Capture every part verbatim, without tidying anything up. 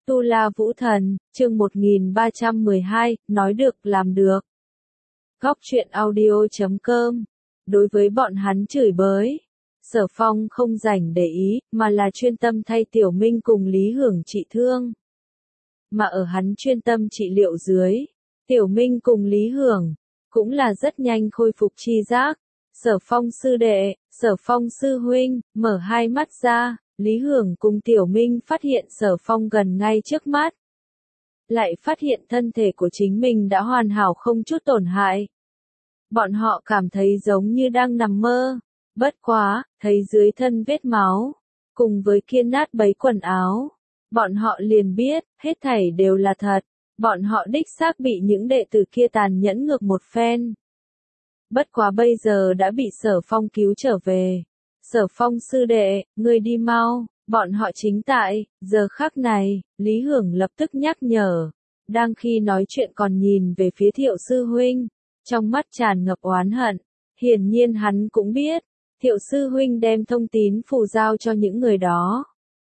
Tu La Vũ Thần, chương một nghìn ba trăm mười hai, nói được làm được. Góc truyện audio chấm com. Đối với bọn hắn chửi bới, Sở Phong không rảnh để ý, mà là chuyên tâm thay Tiểu Minh cùng Lý Hưởng trị thương. Mà ở hắn chuyên tâm trị liệu dưới, Tiểu Minh cùng Lý Hưởng cũng là rất nhanh khôi phục tri giác. Sở Phong sư đệ, Sở Phong sư huynh, mở hai mắt ra. Lý Hưởng cùng Tiểu Minh phát hiện Sở Phong gần ngay trước mắt. Lại phát hiện thân thể của chính mình đã hoàn hảo không chút tổn hại. Bọn họ cảm thấy giống như đang nằm mơ. Bất quá, thấy dưới thân vết máu, cùng với kia nát bấy quần áo. Bọn họ liền biết, hết thảy đều là thật. Bọn họ đích xác bị những đệ tử kia tàn nhẫn ngược một phen. Bất quá bây giờ đã bị Sở Phong cứu trở về. Sở Phong sư đệ, ngươi đi mau, bọn họ chính tại, giờ khắc này, Lý Hưởng lập tức nhắc nhở. Đang khi nói chuyện còn nhìn về phía Thiệu sư huynh, trong mắt tràn ngập oán hận. Hiển nhiên hắn cũng biết, Thiệu sư huynh đem thông tín phù giao cho những người đó.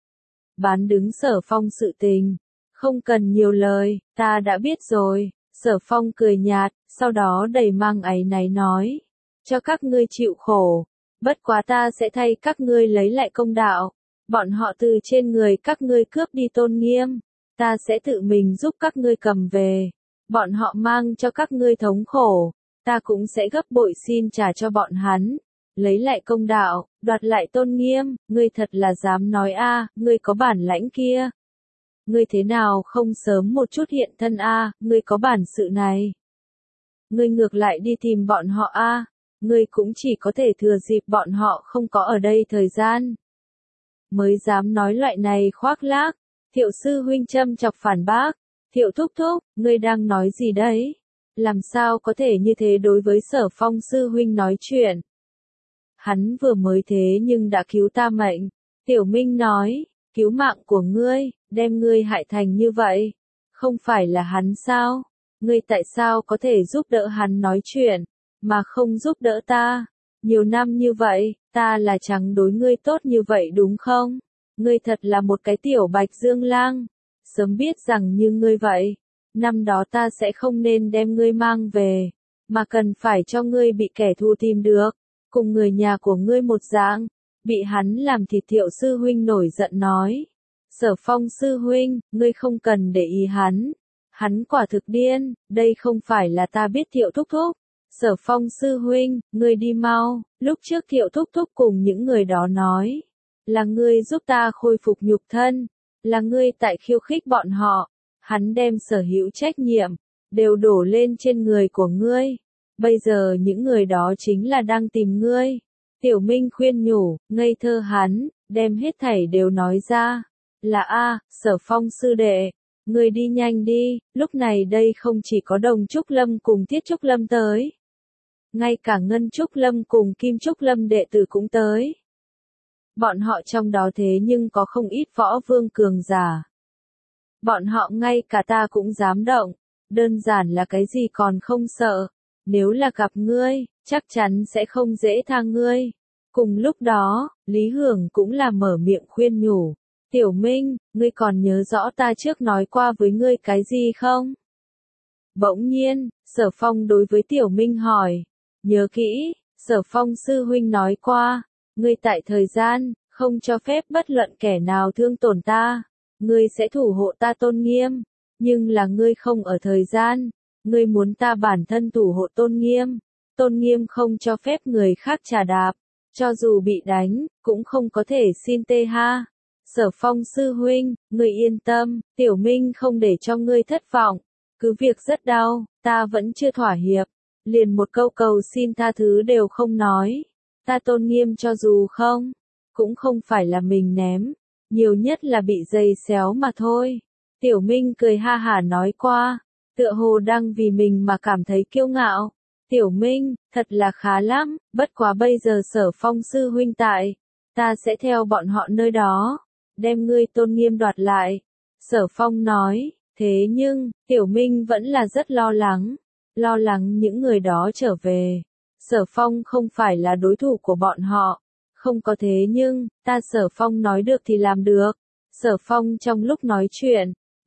Bán đứng Sở Phong sự tình, không cần nhiều lời, ta đã biết rồi. Sở Phong cười nhạt, sau đó đầy mang áy náy nói, cho các ngươi chịu khổ. Bất quá ta sẽ thay các ngươi lấy lại công đạo. Bọn họ từ trên người các ngươi cướp đi tôn nghiêm. Ta sẽ tự mình giúp các ngươi cầm về. Bọn họ mang cho các ngươi thống khổ. Ta cũng sẽ gấp bội xin trả cho bọn hắn. Lấy lại công đạo, đoạt lại tôn nghiêm. Ngươi thật là dám nói a, ngươi có bản lãnh kia. Ngươi thế nào không sớm một chút hiện thân a, ngươi có bản sự này. Ngươi ngược lại đi tìm bọn họ a. Ngươi cũng chỉ có thể thừa dịp bọn họ không có ở đây thời gian. Mới dám nói loại này khoác lác. Thiệu sư huynh châm chọc phản bác. Thiệu thúc thúc, ngươi đang nói gì đấy? Làm sao có thể như thế đối với Sở Phong sư huynh nói chuyện? Hắn vừa mới thế nhưng đã cứu ta mệnh. Tiểu Minh nói, cứu mạng của ngươi, đem ngươi hại thành như vậy. Không phải là hắn sao? Ngươi tại sao có thể giúp đỡ hắn nói chuyện? Mà không giúp đỡ ta. Nhiều năm như vậy, ta là chẳng đối ngươi tốt như vậy đúng không? Ngươi thật là một cái tiểu bạch dương lang. Sớm biết rằng như ngươi vậy, năm đó ta sẽ không nên đem ngươi mang về, mà cần phải cho ngươi bị kẻ thù tìm được, cùng người nhà của ngươi một dạng, bị hắn làm thịt. Thiệu sư huynh nổi giận nói. Sở Phong sư huynh, ngươi không cần để ý hắn. Hắn quả thực điên, đây không phải là ta biết Thiệu thúc thúc. Sở Phong sư huynh, ngươi đi mau. Lúc trước Thiệu thúc thúc cùng những người đó nói, là ngươi giúp ta khôi phục nhục thân, là ngươi tại khiêu khích bọn họ. Hắn đem sở hữu trách nhiệm đều đổ lên trên người của ngươi. Bây giờ những người đó chính là đang tìm ngươi. Tiểu Minh khuyên nhủ, ngây thơ hắn, đem hết thảy đều nói ra. Là a, Sở Phong sư đệ, ngươi đi nhanh đi. Lúc này đây không chỉ có Đồng Trúc Lâm cùng Thiết Trúc Lâm tới, ngay cả Ngân Trúc Lâm cùng Kim Trúc Lâm đệ tử cũng tới. Bọn họ trong đó thế nhưng có không ít võ vương cường giả. Bọn họ ngay cả ta cũng dám động, đơn giản là cái gì còn không sợ. Nếu là gặp ngươi, chắc chắn sẽ không dễ tha ngươi. Cùng lúc đó, Lý Hưởng cũng là mở miệng khuyên nhủ. Tiểu Minh, ngươi còn nhớ rõ ta trước nói qua với ngươi cái gì không? Bỗng nhiên, Sở Phong đối với Tiểu Minh hỏi. Nhớ kỹ, Sở Phong sư huynh nói qua, ngươi tại thời gian, không cho phép bất luận kẻ nào thương tổn ta. Ngươi sẽ thủ hộ ta tôn nghiêm, nhưng là ngươi không ở thời gian. Ngươi muốn ta bản thân thủ hộ tôn nghiêm. Tôn nghiêm không cho phép người khác trà đạp. Cho dù bị đánh, cũng không có thể xin tê ha. Sở Phong sư huynh, ngươi yên tâm, Tiểu Minh không để cho ngươi thất vọng. Cứ việc rất đau, ta vẫn chưa thỏa hiệp. Liền một câu cầu xin tha thứ đều không nói. Ta tôn nghiêm cho dù không, cũng không phải là mình ném. Nhiều nhất là bị giày xéo mà thôi. Tiểu Minh cười ha hả nói qua, tựa hồ đang vì mình mà cảm thấy kiêu ngạo. Tiểu Minh, thật là khá lắm, bất quá bây giờ Sở Phong sư huynh tại, ta sẽ theo bọn họ nơi đó, đem ngươi tôn nghiêm đoạt lại. Sở Phong nói, thế nhưng, Tiểu Minh vẫn là rất lo lắng, lo lắng những người đó trở về. Sở Phong không phải là đối thủ của bọn họ. Không có thế nhưng, ta Sở Phong nói được thì làm được. Sở Phong trong lúc nói chuyện,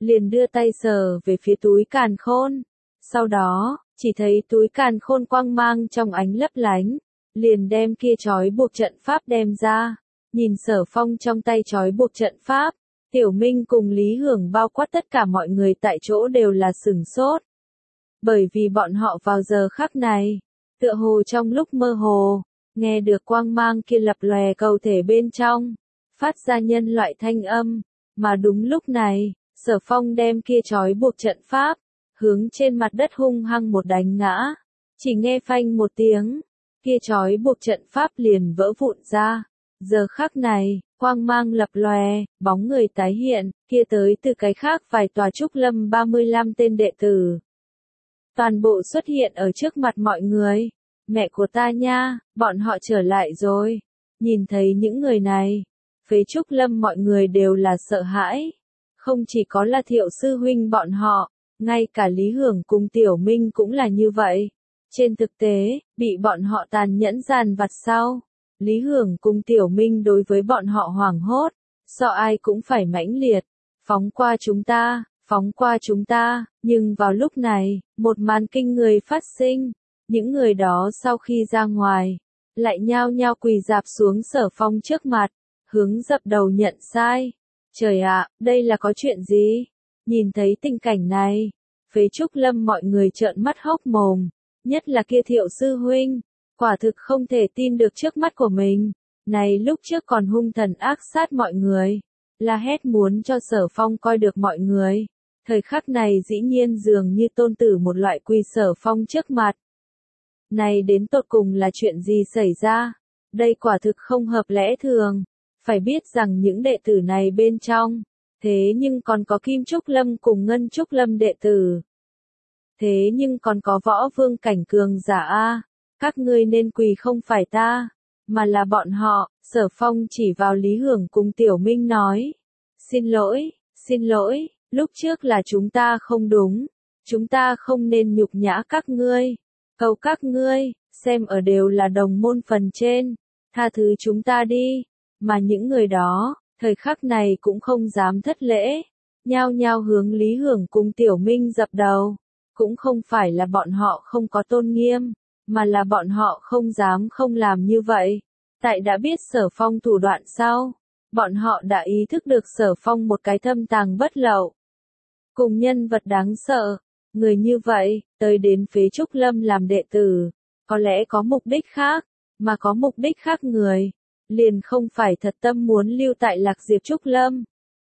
liền đưa tay sờ về phía túi càn khôn. Sau đó, chỉ thấy túi càn khôn quang mang trong ánh lấp lánh, liền đem kia trói buộc trận pháp đem ra. Nhìn Sở Phong trong tay trói buộc trận pháp, Tiểu Minh cùng Lý Hưởng bao quát tất cả mọi người tại chỗ đều là sửng sốt. Bởi vì bọn họ vào giờ khắc này, tựa hồ trong lúc mơ hồ, nghe được quang mang kia lập lòe cầu thể bên trong, phát ra nhân loại thanh âm, mà đúng lúc này, Sở Phong đem kia trói buộc trận pháp, hướng trên mặt đất hung hăng một đánh ngã, chỉ nghe phanh một tiếng, kia trói buộc trận pháp liền vỡ vụn ra. Giờ khắc này, quang mang lập lòe, bóng người tái hiện, kia tới từ cái khác vài tòa trúc lâm ba mươi lăm tên đệ tử. Toàn bộ xuất hiện ở trước mặt mọi người. Mẹ của ta nha, bọn họ trở lại rồi. Nhìn thấy những người này, phế trúc lâm mọi người đều là sợ hãi. Không chỉ có là Thiệu sư huynh bọn họ, ngay cả Lý Hưởng cùng Tiểu Minh cũng là như vậy. Trên thực tế, bị bọn họ tàn nhẫn giàn vặt sau. Lý Hưởng cùng Tiểu Minh đối với bọn họ hoảng hốt, so ai cũng phải mãnh liệt, phóng qua chúng ta, phóng qua chúng ta, nhưng vào lúc này, một màn kinh người phát sinh, những người đó sau khi ra ngoài, lại nhao nhao quỳ rạp xuống Sở Phong trước mặt, hướng dập đầu nhận sai. Trời ạ, đây là có chuyện gì? Nhìn thấy tình cảnh này, phế trúc lâm mọi người trợn mắt hốc mồm, nhất là kia Thiệu sư huynh. Quả thực không thể tin được trước mắt của mình. Này lúc trước còn hung thần ác sát mọi người. La hét muốn cho Sở Phong coi được mọi người. Thời khắc này dĩ nhiên dường như tôn tử một loại quỳ Sở Phong trước mặt. Này đến tột cùng là chuyện gì xảy ra? Đây quả thực không hợp lẽ thường. Phải biết rằng những đệ tử này bên trong. Thế nhưng còn có Kim Trúc Lâm cùng Ngân Trúc Lâm đệ tử. Thế nhưng còn có võ vương cảnh cường giả A. Các ngươi nên quỳ không phải ta, mà là bọn họ. Sở Phong chỉ vào Lý Hưởng cùng Tiểu Minh nói. Xin lỗi, xin lỗi, lúc trước là chúng ta không đúng. Chúng ta không nên nhục nhã các ngươi. Cầu các ngươi, xem ở đều là đồng môn phần trên. Tha thứ chúng ta đi. Mà những người đó, thời khắc này cũng không dám thất lễ. Nhao nhao hướng Lý Hưởng cùng Tiểu Minh dập đầu. Cũng không phải là bọn họ không có tôn nghiêm. Mà là bọn họ không dám không làm như vậy. Tại đã biết Sở Phong thủ đoạn sau, bọn họ đã ý thức được Sở Phong một cái thâm tàng bất lậu. Cùng nhân vật đáng sợ, người như vậy, tới đến phế trúc lâm làm đệ tử, có lẽ có mục đích khác, mà có mục đích khác người, liền không phải thật tâm muốn lưu tại Lạc Diệp Trúc Lâm.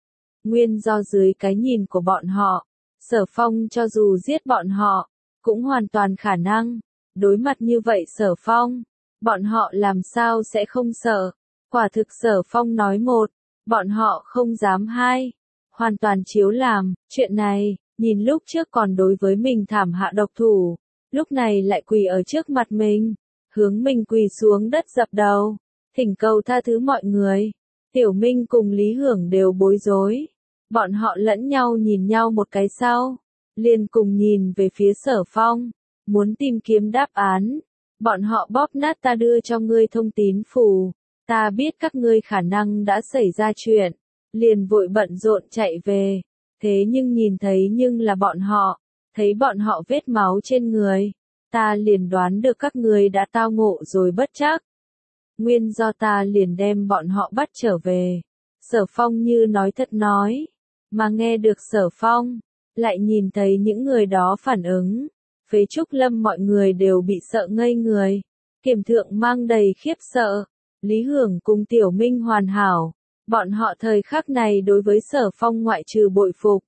Nguyên do dưới cái nhìn của bọn họ, Sở Phong cho dù giết bọn họ, cũng hoàn toàn khả năng. Đối mặt như vậy Sở Phong, bọn họ làm sao sẽ không sợ. Quả thực Sở Phong nói một, bọn họ không dám hai. Hoàn toàn chiếu làm, chuyện này, nhìn lúc trước còn đối với mình thảm hạ độc thủ. Lúc này lại quỳ ở trước mặt mình, hướng mình quỳ xuống đất dập đầu, thỉnh cầu tha thứ mọi người. Tiểu Minh cùng Lý Hưởng đều bối rối. Bọn họ lẫn nhau nhìn nhau một cái sau, liền cùng nhìn về phía Sở Phong. Muốn tìm kiếm đáp án, bọn họ bóp nát ta đưa cho ngươi thông tín phù, ta biết các ngươi khả năng đã xảy ra chuyện, liền vội bận rộn chạy về, thế nhưng nhìn thấy nhưng là bọn họ, thấy bọn họ vết máu trên người, ta liền đoán được các ngươi đã tao ngộ rồi bất trắc. Nguyên do ta liền đem bọn họ bắt trở về. Sở Phong như nói thật nói, mà nghe được Sở Phong, lại nhìn thấy những người đó phản ứng. Phế trúc lâm mọi người đều bị sợ ngây người. Kiểm thượng mang đầy khiếp sợ. Lý Hưởng cùng Tiểu Minh hoàn hảo. Bọn họ thời khắc này đối với Sở Phong ngoại trừ bội phục.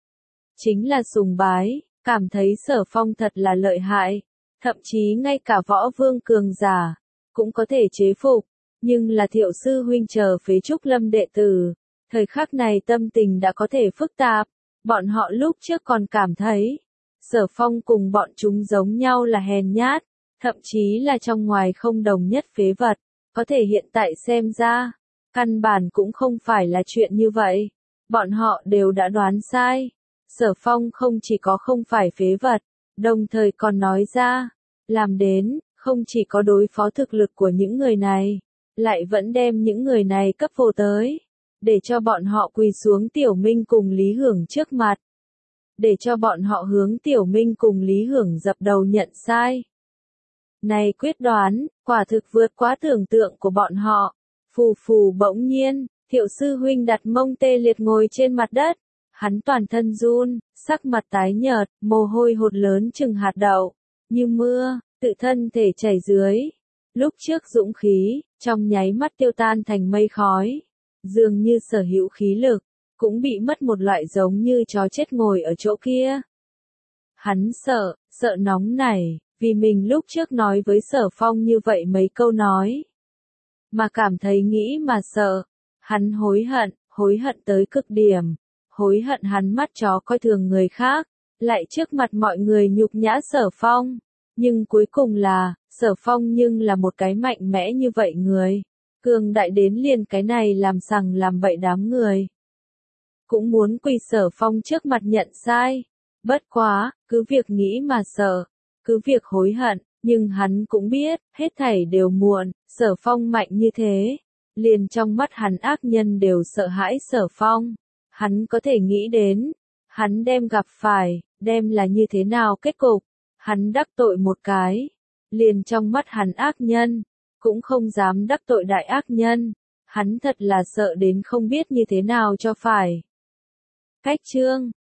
Chính là sùng bái, cảm thấy Sở Phong thật là lợi hại. Thậm chí ngay cả võ vương cường giả, cũng có thể chế phục. Nhưng là Thiệu sư huynh chờ phế trúc lâm đệ tử. Thời khắc này tâm tình đã có thể phức tạp. Bọn họ lúc trước còn cảm thấy. Sở Phong cùng bọn chúng giống nhau là hèn nhát, thậm chí là trong ngoài không đồng nhất phế vật, có thể hiện tại xem ra, căn bản cũng không phải là chuyện như vậy. Bọn họ đều đã đoán sai. Sở Phong không chỉ có không phải phế vật, đồng thời còn nói ra, làm đến, không chỉ có đối phó thực lực của những người này, lại vẫn đem những người này cấp vô tới. để cho bọn họ quỳ xuống Tiểu Minh cùng Lý Hưởng trước mặt, để cho bọn họ hướng Tiểu Minh cùng Lý Hưởng dập đầu nhận sai. Này quyết đoán, quả thực vượt quá tưởng tượng của bọn họ. Phù phù bỗng nhiên, Thiệu sư huynh đặt mông tê liệt ngồi trên mặt đất, hắn toàn thân run, sắc mặt tái nhợt, mồ hôi hột lớn chừng hạt đậu, như mưa, tự thân thể chảy dưới. Lúc trước dũng khí, trong nháy mắt tiêu tan thành mây khói, dường như sở hữu khí lực, cũng bị mất một loại giống như chó chết ngồi ở chỗ kia. Hắn sợ, sợ nóng nảy, vì mình lúc trước nói với Sở Phong như vậy mấy câu nói, mà cảm thấy nghĩ mà sợ. Hắn hối hận, hối hận tới cực điểm, hối hận hắn mắt chó coi thường người khác, lại trước mặt mọi người nhục nhã Sở Phong. Nhưng cuối cùng là, Sở Phong nhưng là một cái mạnh mẽ như vậy người, cường đại đến liền cái này làm sằng làm bậy đám người. Cũng muốn quỳ Sở Phong trước mặt nhận sai. Bất quá, cứ việc nghĩ mà sợ, cứ việc hối hận, nhưng hắn cũng biết, hết thảy đều muộn. Sở Phong mạnh như thế, liền trong mắt hắn ác nhân đều sợ hãi Sở Phong. Hắn có thể nghĩ đến, hắn đem gặp phải, đem là như thế nào kết cục. Hắn đắc tội một cái, liền trong mắt hắn ác nhân, cũng không dám đắc tội đại ác nhân. Hắn thật là sợ đến không biết như thế nào cho phải. Cách chương